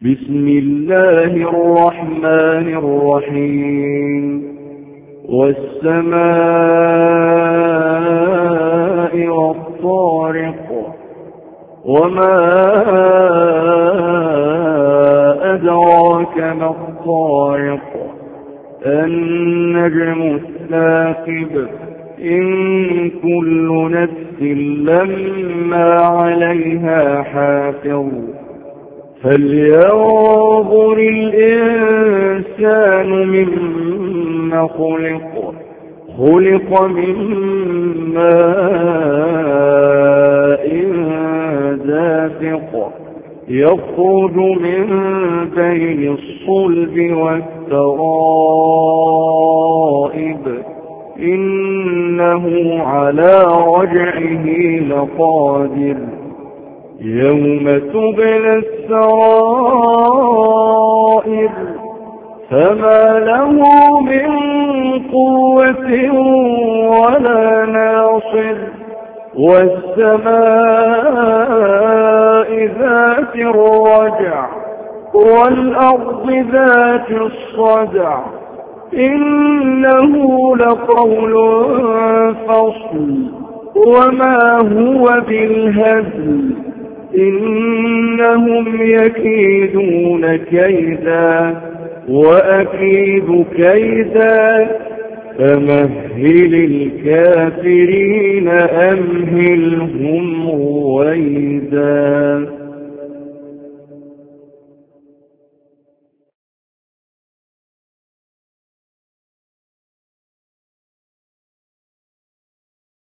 بسم الله الرحمن الرحيم والسماء والطارق وما أدراك ما الطارق النجم الثاقب إن كل نفس لما عليها حافظ فلينظر الإنسان مما خلق من ماء دافق يخرج من بين الصلب والترائب إنه على رجعه لقادر يوم تبلى السرائر فما له من قوة ولا ناصر والسماء ذات الرجع والأرض ذات الصدع إنه لقول فصل وما هو بالهزل إنهم يكيدون كيدا وأكيد كيدا فمهل الكافرين أمهلهم رويدا.